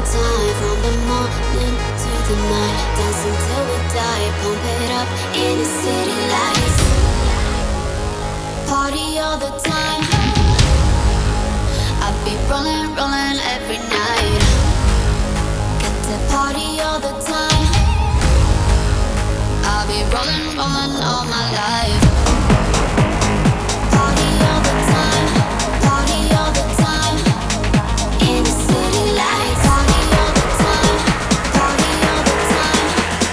time, from the morning to the night. Dance until we die, pump it up in the city lights. Party all the time. I be rolling, rolling every night. Got to party all the time. I'll be rolling, rolling all my life. Party all the time. Party all the time. In the city lights. Party all the time. Party all the time.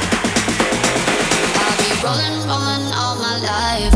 I'll be rolling, rolling all my life.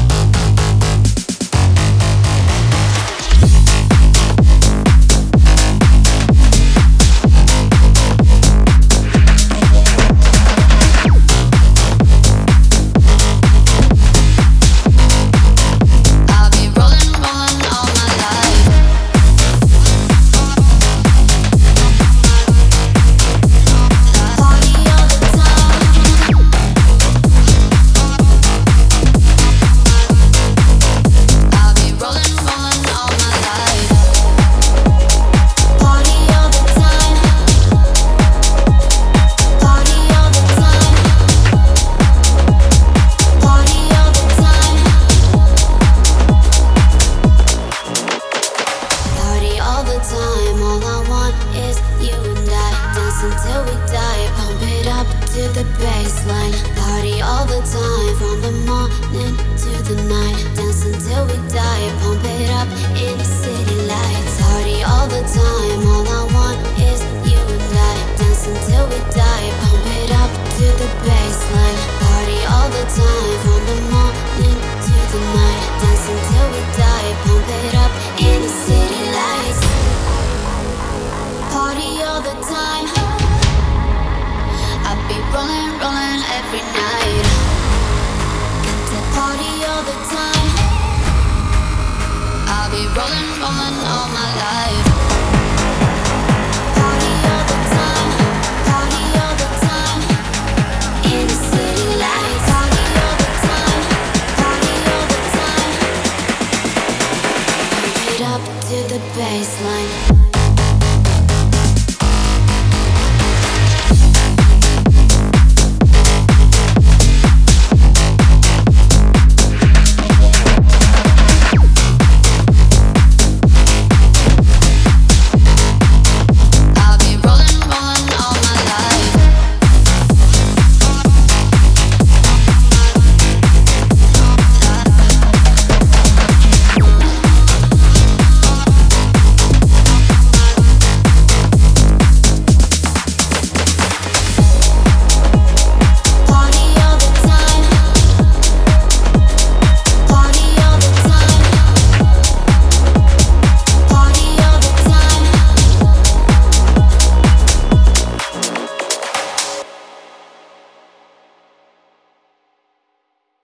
Until we die, pump it up to the baseline. Party all the time, from the morning to the night. Dance until we die, pump it up in the city lights. Party all the time, all I want is you and I. Dance until we die, pump it up to the baseline. Party all the time.